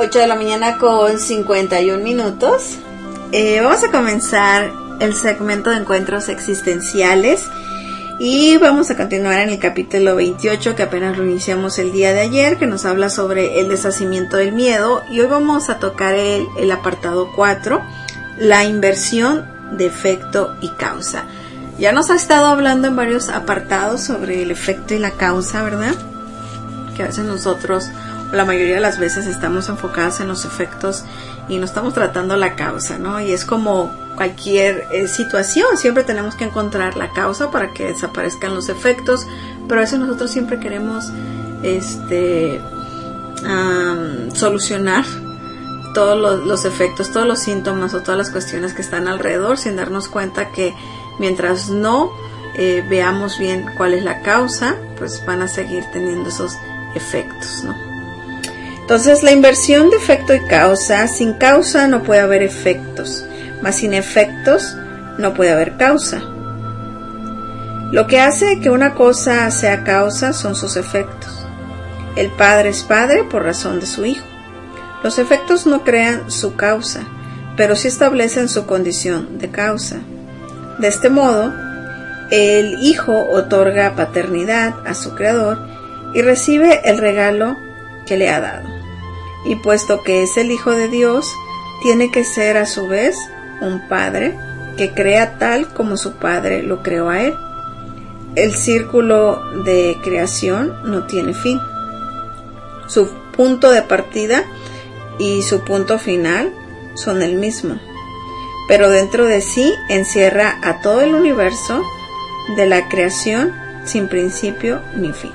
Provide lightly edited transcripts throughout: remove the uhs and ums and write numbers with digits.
8 de la mañana con 51 minutos. Vamos a comenzar el segmento de encuentros existenciales y vamos a continuar en el capítulo 28 que apenas lo iniciamos el día de ayer, que nos habla sobre el deshacimiento del miedo, y hoy vamos a tocar el apartado 4, la inversión de efecto y causa. Ya nos ha estado hablando en varios apartados sobre el efecto y la causa, ¿verdad? Que a veces nosotros, la mayoría de las veces, estamos enfocados en los efectos y no estamos tratando la causa, ¿no? Y es como cualquier situación, siempre tenemos que encontrar la causa para que desaparezcan los efectos, pero a veces nosotros siempre queremos solucionar todos los efectos, todos los síntomas o todas las cuestiones que están alrededor, sin darnos cuenta que mientras no veamos bien cuál es la causa, pues van a seguir teniendo esos efectos, ¿no? Entonces, la inversión de efecto y causa: sin causa no puede haber efectos, mas sin efectos no puede haber causa. Lo que hace que una cosa sea causa son sus efectos. El padre es padre por razón de su hijo. Los efectos no crean su causa, pero sí establecen su condición de causa. De este modo, el hijo otorga paternidad a su creador y recibe el regalo que le ha dado. Y puesto que es el hijo de Dios, tiene que ser a su vez un padre que crea tal como su padre lo creó a él. El círculo de creación no tiene fin. Su punto de partida y su punto final son el mismo, pero dentro de sí encierra a todo el universo de la creación sin principio ni fin.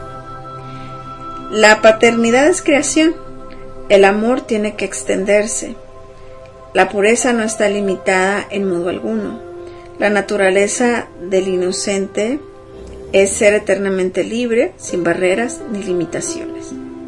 La paternidad es creación. El amor tiene que extenderse. La pureza no está limitada en modo alguno. La naturaleza del inocente es ser eternamente libre, sin barreras ni limitaciones.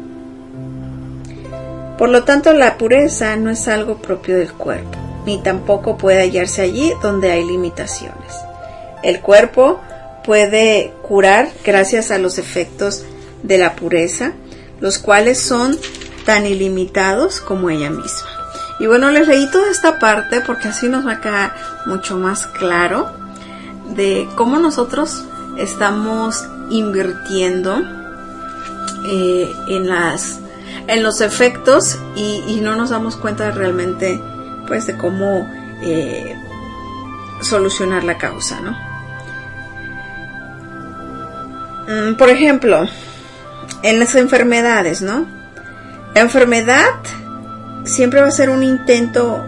Por lo tanto, la pureza no es algo propio del cuerpo, ni tampoco puede hallarse allí donde hay limitaciones. El cuerpo puede curar gracias a los efectos de la pureza, los cuales son tan ilimitados como ella misma. Y bueno, les leí toda esta parte porque así nos va a quedar mucho más claro de cómo nosotros estamos invirtiendo en los efectos y no nos damos cuenta realmente, pues, de cómo solucionar la causa, ¿no? Por ejemplo, en las enfermedades, ¿no? La enfermedad siempre va a ser un intento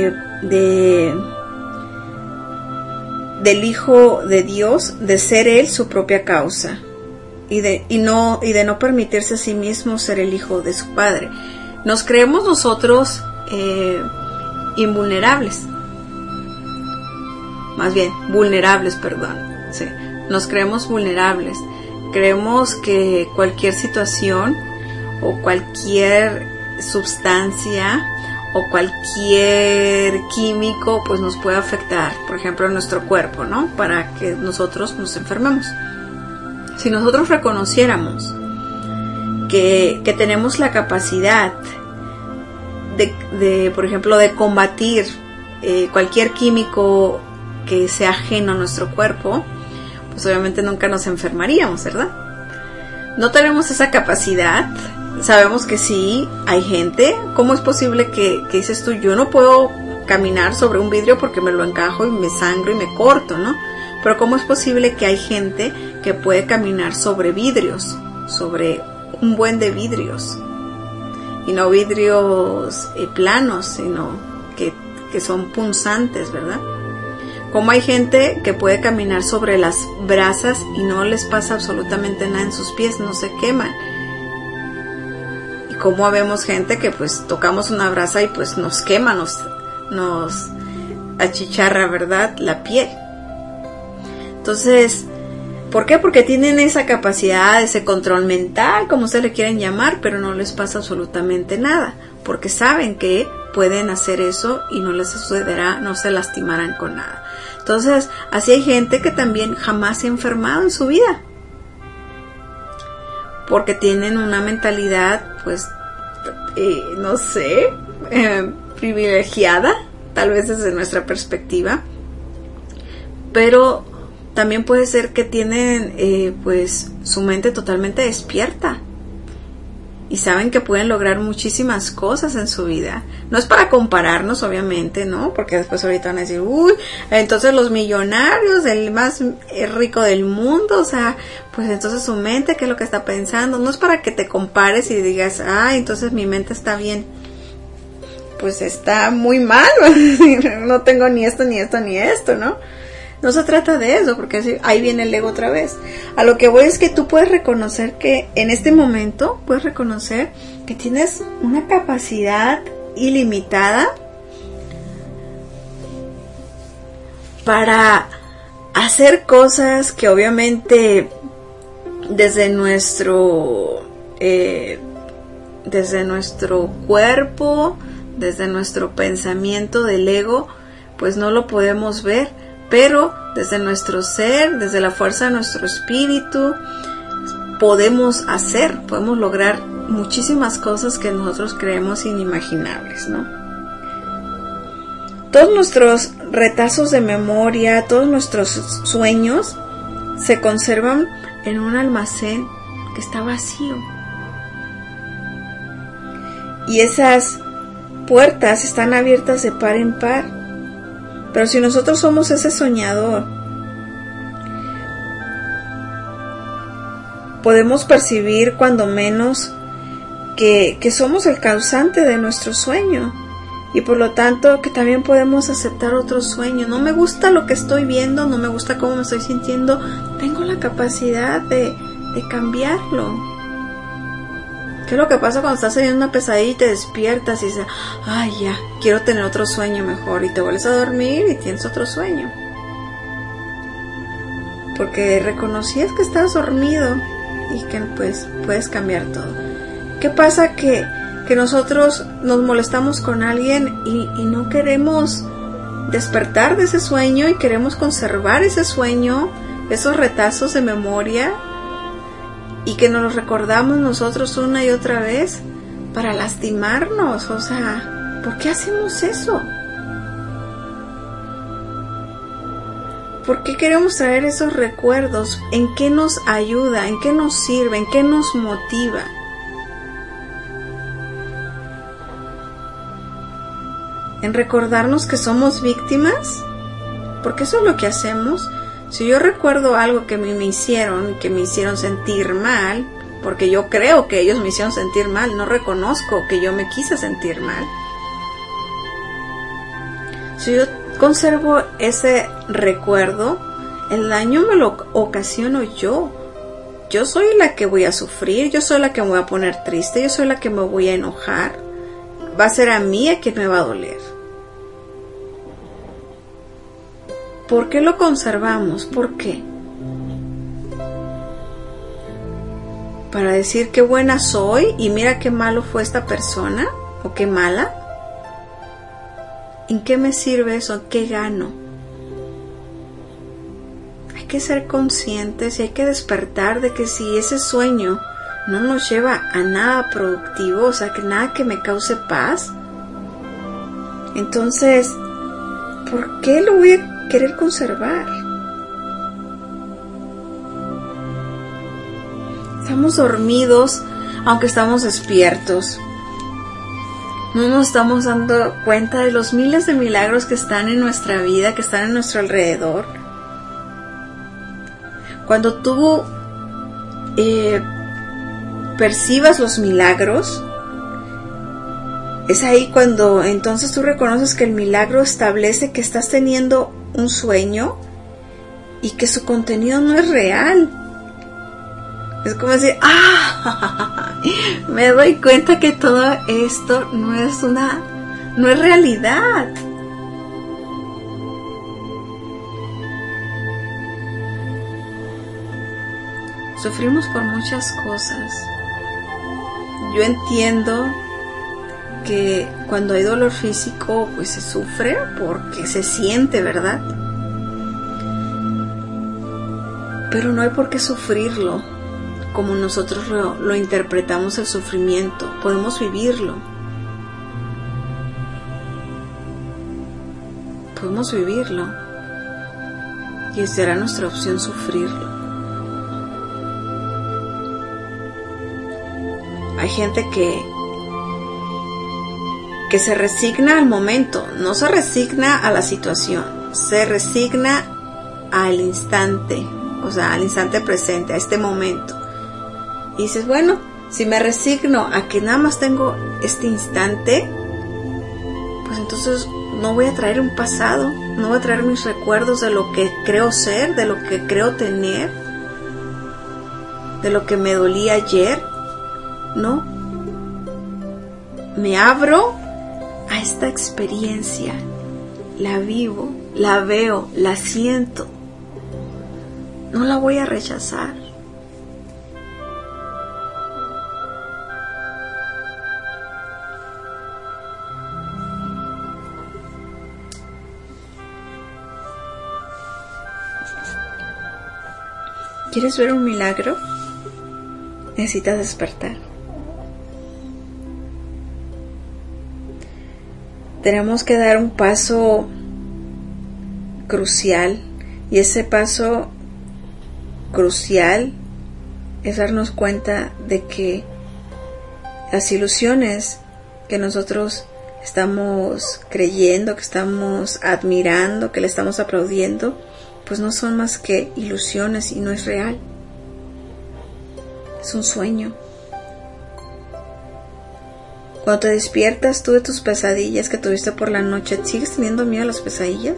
del Hijo de Dios de ser Él su propia causa y de no permitirse a sí mismo ser el hijo de su Padre. Nos creemos nosotros invulnerables, más bien vulnerables, perdón. Sí, nos creemos vulnerables. Creemos que cualquier situación o cualquier sustancia o cualquier químico pues nos puede afectar, por ejemplo, en nuestro cuerpo, ¿no? Para que nosotros nos enfermemos. Si nosotros reconociéramos que tenemos la capacidad de por ejemplo, de combatir cualquier químico que sea ajeno a nuestro cuerpo, pues obviamente nunca nos enfermaríamos, ¿verdad? No tenemos esa capacidad. Sabemos que sí, hay gente. ¿Cómo es posible que dices tú, yo no puedo caminar sobre un vidrio porque me lo encajo y me sangro y me corto, ¿no? Pero ¿cómo es posible que hay gente que puede caminar sobre vidrios, sobre un buen de vidrios? Y no vidrios planos, sino que son punzantes, ¿verdad? ¿Cómo hay gente que puede caminar sobre las brasas y no les pasa absolutamente nada en sus pies, no se queman? Y cómo vemos gente que pues tocamos una brasa y pues nos quema, nos achicharra, ¿verdad?, la piel. Entonces, ¿por qué? Porque tienen esa capacidad, ese control mental, como ustedes le quieren llamar, pero no les pasa absolutamente nada, porque saben que pueden hacer eso y no les sucederá, no se lastimarán con nada. Entonces, así hay gente que también jamás se ha enfermado en su vida, porque tienen una mentalidad pues no sé, privilegiada, tal vez desde nuestra perspectiva, pero también puede ser que tienen pues su mente totalmente despierta y saben que pueden lograr muchísimas cosas en su vida. No es para compararnos, obviamente, ¿no? Porque después ahorita van a decir, uy, entonces los millonarios, el más rico del mundo, o sea, pues entonces su mente, ¿qué es lo que está pensando? No es para que te compares y digas, entonces mi mente está bien. Pues está muy mal, no tengo ni esto, ni esto, ni esto, ¿no? No se trata de eso, porque ahí viene el ego otra vez. A lo que voy es que tú puedes reconocer que en este momento, puedes reconocer que tienes una capacidad ilimitada para hacer cosas que obviamente desde nuestro cuerpo, desde nuestro pensamiento del ego, pues no lo podemos ver. Pero desde nuestro ser, desde la fuerza de nuestro espíritu, podemos lograr muchísimas cosas que nosotros creemos inimaginables, ¿no? Todos nuestros retazos de memoria, todos nuestros sueños se conservan en un almacén que está vacío. Y esas puertas están abiertas de par en par. Pero si nosotros somos ese soñador, podemos percibir cuando menos que somos el causante de nuestro sueño y por lo tanto que también podemos aceptar otro sueño. No me gusta lo que estoy viendo, no me gusta cómo me estoy sintiendo, tengo la capacidad de cambiarlo. ¿Qué es lo que pasa cuando estás teniendo una pesadilla y te despiertas y dices, ya, quiero tener otro sueño mejor? Y te vuelves a dormir y tienes otro sueño. Porque reconocías que estabas dormido y que pues puedes cambiar todo. ¿Qué pasa? Que nosotros nos molestamos con alguien y no queremos despertar de ese sueño y queremos conservar ese sueño, esos retazos de memoria, y que nos los recordamos nosotros una y otra vez para lastimarnos. O sea, ¿por qué hacemos eso? ¿Por qué queremos traer esos recuerdos? ¿En qué nos ayuda? ¿En qué nos sirve? ¿En qué nos motiva? ¿En recordarnos que somos víctimas? Porque eso es lo que hacemos. Si yo recuerdo algo que me hicieron, que me hicieron sentir mal, porque yo creo que ellos me hicieron sentir mal, no reconozco que yo me quise sentir mal. Si yo conservo ese recuerdo, el daño me lo ocasiono yo. Yo soy la que voy a sufrir, yo soy la que me voy a poner triste, yo soy la que me voy a enojar. Va a ser a mí a quien me va a doler. ¿Por qué lo conservamos? ¿Por qué? ¿Para decir qué buena soy y mira qué malo fue esta persona? ¿O qué mala? ¿En qué me sirve eso? ¿Qué gano? Hay que ser conscientes y hay que despertar de que si ese sueño no nos lleva a nada productivo, o sea, que nada que me cause paz, entonces, ¿por qué lo voy a querer conservar? Estamos dormidos, aunque estamos despiertos. No nos estamos dando cuenta de los miles de milagros que están en nuestra vida, que están en nuestro alrededor. Cuando tú percibas los milagros, es ahí cuando entonces tú reconoces que el milagro establece que estás teniendo un sueño y que su contenido no es real. Es como decir, me doy cuenta que todo esto no es realidad. Sufrimos por muchas cosas. Yo entiendo que cuando hay dolor físico, pues se sufre porque se siente, ¿verdad? Pero no hay por qué sufrirlo. como nosotros lo interpretamos el sufrimiento. Podemos vivirlo. Podemos vivirlo. Y será nuestra opción sufrirlo. Hay gente que se resigna al momento, no se resigna a la situación, se resigna al instante, o sea, al instante presente, a este momento. Y dices, bueno, si me resigno a que nada más tengo este instante, pues entonces no voy a traer un pasado, no voy a traer mis recuerdos de lo que creo ser, de lo que creo tener, de lo que me dolía ayer, ¿no? Me abro a esta experiencia, la vivo, la veo, la siento, no la voy a rechazar. ¿Quieres ver un milagro? Necesitas despertar. Tenemos que dar un paso crucial, y ese paso crucial es darnos cuenta de que las ilusiones que nosotros estamos creyendo, que estamos admirando, que le estamos aplaudiendo, pues no son más que ilusiones y no es real. Es un sueño. Cuando te despiertas tú de tus pesadillas que tuviste por la noche, ¿sigues teniendo miedo a las pesadillas?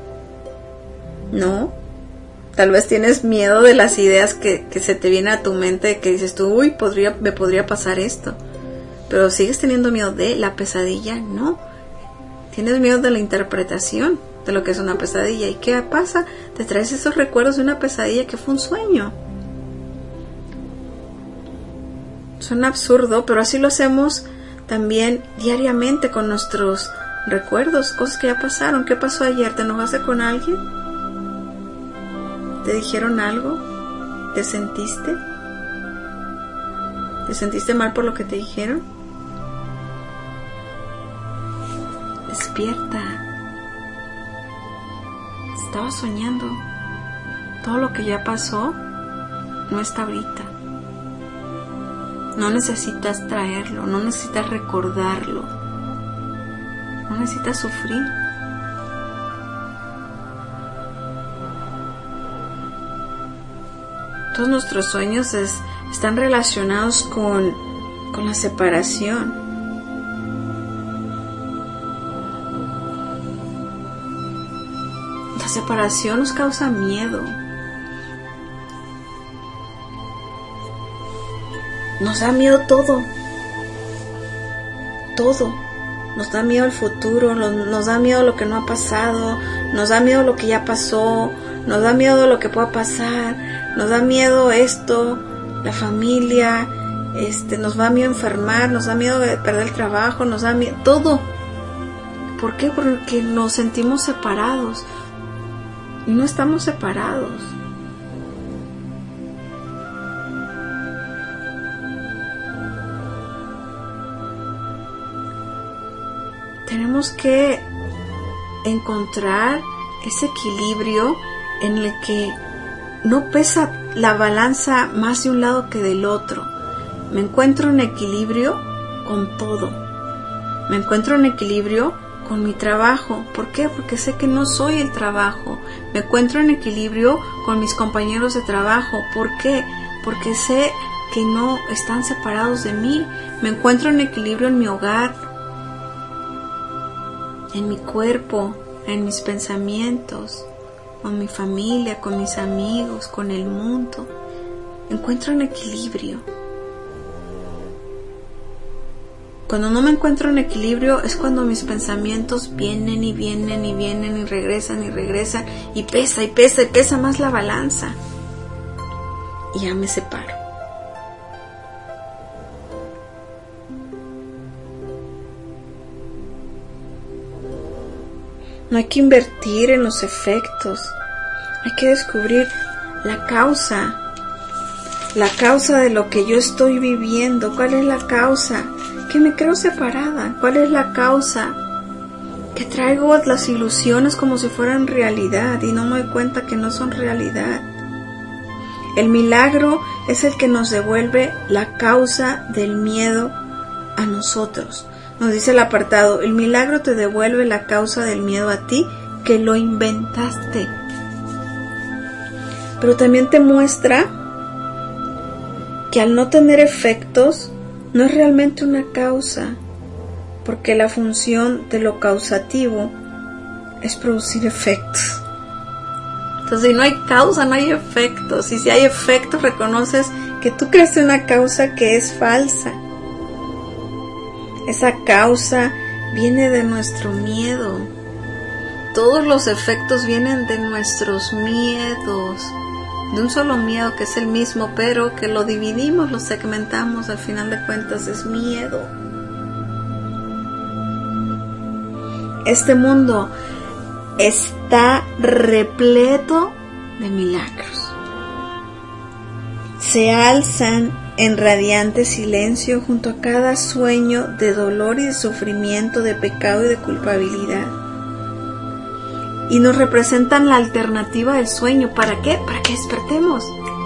¿No? Tal vez tienes miedo de las ideas que se te vienen a tu mente, que dices tú, uy, me podría pasar esto. Pero ¿sigues teniendo miedo de la pesadilla? No. Tienes miedo de la interpretación de lo que es una pesadilla. ¿Y qué pasa? Te traes esos recuerdos de una pesadilla que fue un sueño. Suena absurdo, pero así lo hacemos también diariamente con nuestros recuerdos, cosas que ya pasaron. ¿Qué pasó ayer? ¿Te enojaste con alguien? ¿Te dijeron algo? ¿Te sentiste? ¿Te sentiste mal por lo que te dijeron? Despierta. Estaba soñando. Todo lo que ya pasó no está ahorita. No necesitas traerlo, no necesitas recordarlo, no necesitas sufrir. Todos nuestros sueños están relacionados con la separación. La separación nos causa miedo. Nos da miedo todo. Todo. Nos da miedo el futuro, nos da miedo lo que no ha pasado, nos da miedo lo que ya pasó, nos da miedo lo que pueda pasar, nos da miedo esto, la familia, nos da miedo enfermar, nos da miedo de perder el trabajo, nos da miedo todo. ¿Por qué? Porque nos sentimos separados y no estamos separados. Tenemos que encontrar ese equilibrio en el que no pesa la balanza más de un lado que del otro. Me encuentro en equilibrio con todo. Me encuentro en equilibrio con mi trabajo. ¿Por qué? Porque sé que no soy el trabajo. Me encuentro en equilibrio con mis compañeros de trabajo. ¿Por qué? Porque sé que no están separados de mí. Me encuentro en equilibrio en mi hogar, en mi cuerpo, en mis pensamientos, con mi familia, con mis amigos, con el mundo. Encuentro un equilibrio. Cuando no me encuentro en equilibrio es cuando mis pensamientos vienen y vienen y vienen y regresan y pesa y pesa y pesa más la balanza. Y ya me separo. No hay que invertir en los efectos. Hay que descubrir la causa. la causa de lo que yo estoy viviendo. ¿Cuál es la causa? Que me creo separada. ¿Cuál es la causa? Que traigo las ilusiones como si fueran realidad y no me doy cuenta que no son realidad. El milagro es el que nos devuelve la causa del miedo a nosotros. Nos dice el apartado, el milagro te devuelve la causa del miedo a ti que lo inventaste. Pero también te muestra que al no tener efectos no es realmente una causa, porque la función de lo causativo es producir efectos. Entonces, si no hay causa, no hay efectos. Y si hay efectos, reconoces que tú creaste una causa que es falsa. Esa causa viene de nuestro miedo. Todos los efectos vienen de nuestros miedos. De un solo miedo que es el mismo, pero que lo dividimos, lo segmentamos, al final de cuentas es miedo. Este mundo está repleto de milagros. Se alzan en radiante silencio junto a cada sueño de dolor y de sufrimiento, de pecado y de culpabilidad. Y nos representan la alternativa del sueño. ¿Para qué? Para que despertemos.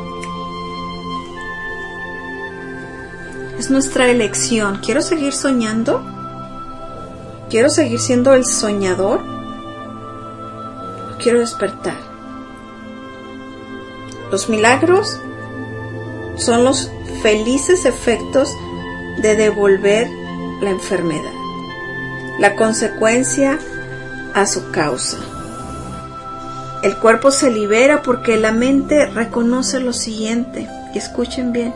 Es nuestra elección. ¿Quiero seguir soñando? ¿Quiero seguir siendo el soñador? ¿O quiero despertar? Los milagros son los felices efectos de devolver la enfermedad, la consecuencia a su causa. El cuerpo se libera porque la mente reconoce lo siguiente, y escuchen bien: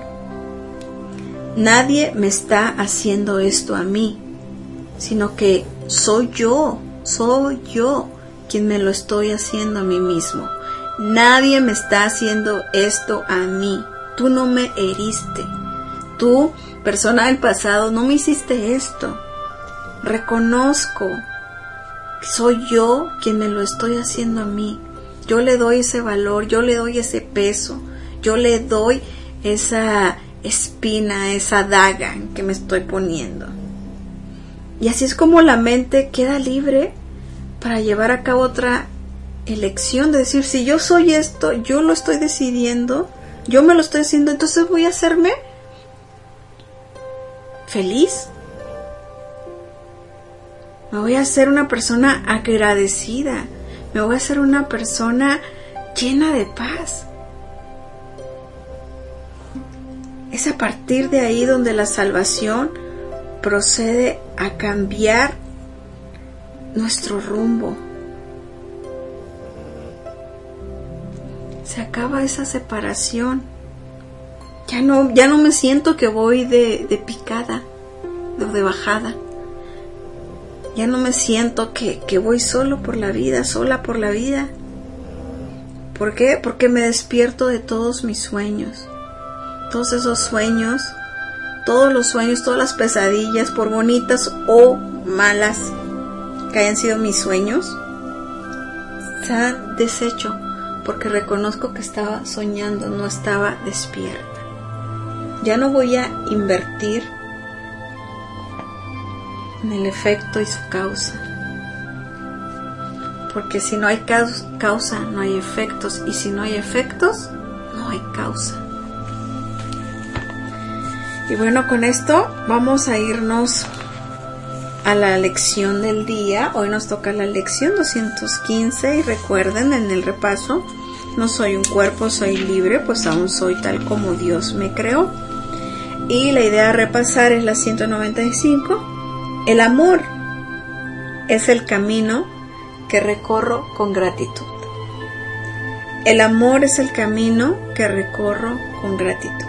nadie me está haciendo esto a mí, sino que soy yo quien me lo estoy haciendo a mí mismo. Nadie me está haciendo esto a mí. Tú no me heriste. Tú, persona del pasado, no me hiciste esto. Reconozco que soy yo quien me lo estoy haciendo a mí. Yo le doy ese valor, yo le doy ese peso, yo le doy esa espina, esa daga que me estoy poniendo. Y así es como la mente queda libre para llevar a cabo otra elección, de decir, si yo soy esto, yo lo estoy decidiendo, yo me lo estoy haciendo, entonces voy a hacerme feliz. Me voy a hacer una persona agradecida. Me voy a hacer una persona llena de paz. Es a partir de ahí donde la salvación procede a cambiar nuestro rumbo. Se acaba esa separación. Ya no me siento que voy de picada, de bajada. Ya no me siento que voy solo por la vida, sola por la vida. ¿Por qué? Porque me despierto de todos mis sueños. Todos esos sueños, todos los sueños, todas las pesadillas, por bonitas o malas que hayan sido mis sueños, se han deshecho porque reconozco que estaba soñando, no estaba despierta. Ya no voy a invertir en el efecto y su causa, porque si no hay causa no hay efectos, y si no hay efectos no hay causa. Y bueno, con esto vamos a irnos a la lección del día. Hoy nos toca la lección 215 y recuerden en el repaso: no soy un cuerpo, soy libre, pues aún soy tal como Dios me creó. Y la idea a repasar es la 195. El amor es el camino que recorro con gratitud. El amor es el camino que recorro con gratitud.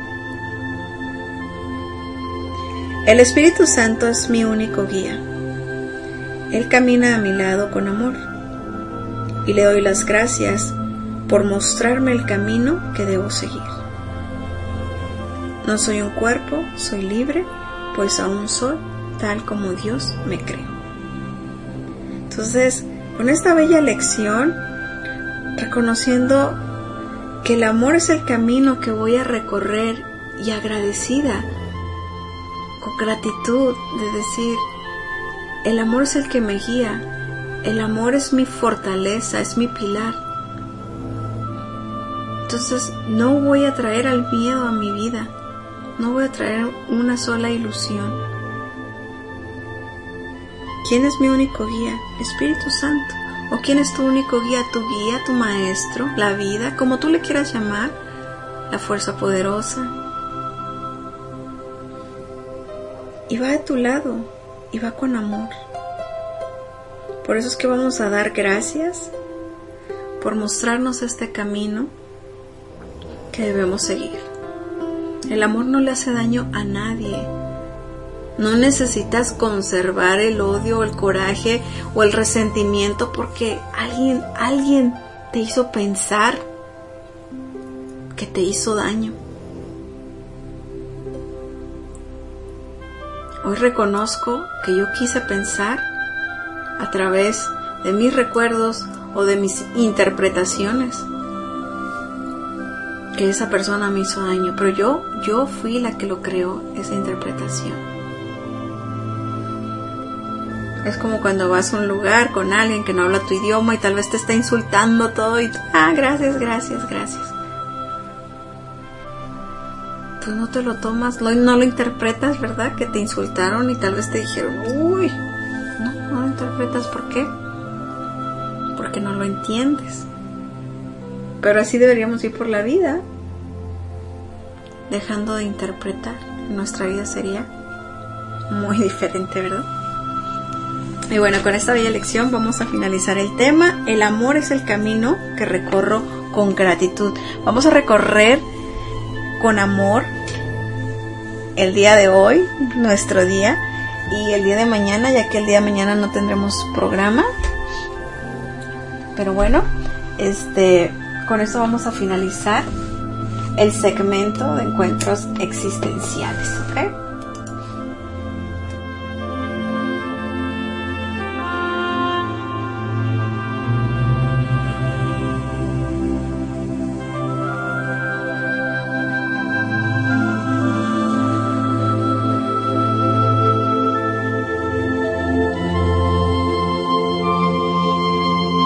El Espíritu Santo es mi único guía. Él camina a mi lado con amor y le doy las gracias por mostrarme el camino que debo seguir. No soy un cuerpo, soy libre, pues aún soy tal como Dios me creó. Entonces, con esta bella lección, reconociendo que el amor es el camino que voy a recorrer, y agradecida, con gratitud, de decir, el amor es el que me guía, el amor es mi fortaleza, es mi pilar. Entonces no voy a traer al miedo a mi vida, no voy a traer una sola ilusión. ¿Quién es mi único guía? Espíritu Santo. ¿O quién es tu único guía? Tu guía, tu maestro, la vida, como tú le quieras llamar, la fuerza poderosa. Y va de tu lado, y va con amor. Por eso es que vamos a dar gracias por mostrarnos este camino que debemos seguir. El amor no le hace daño a nadie. No necesitas conservar el odio, el coraje o el resentimiento porque alguien te hizo pensar que te hizo daño. Hoy reconozco que yo quise pensar a través de mis recuerdos o de mis interpretaciones que esa persona me hizo daño, pero yo fui la que lo creó, esa interpretación. Es como cuando vas a un lugar con alguien que no habla tu idioma y tal vez te está insultando todo y tú, gracias. Pues no te lo tomas, no lo interpretas, ¿verdad? Que te insultaron y tal vez te dijeron, uy, no lo interpretas, ¿por qué? Porque no lo entiendes. Pero así deberíamos ir por la vida, dejando de interpretar. Nuestra vida sería muy diferente, ¿verdad? Y bueno, con esta bella lección vamos a finalizar el tema. El amor es el camino que recorro con gratitud. Vamos a recorrer con amor el día de hoy, nuestro día, y el día de mañana, ya que el día de mañana no tendremos programa. Pero bueno, con esto vamos a finalizar el segmento de encuentros existenciales, ¿ok?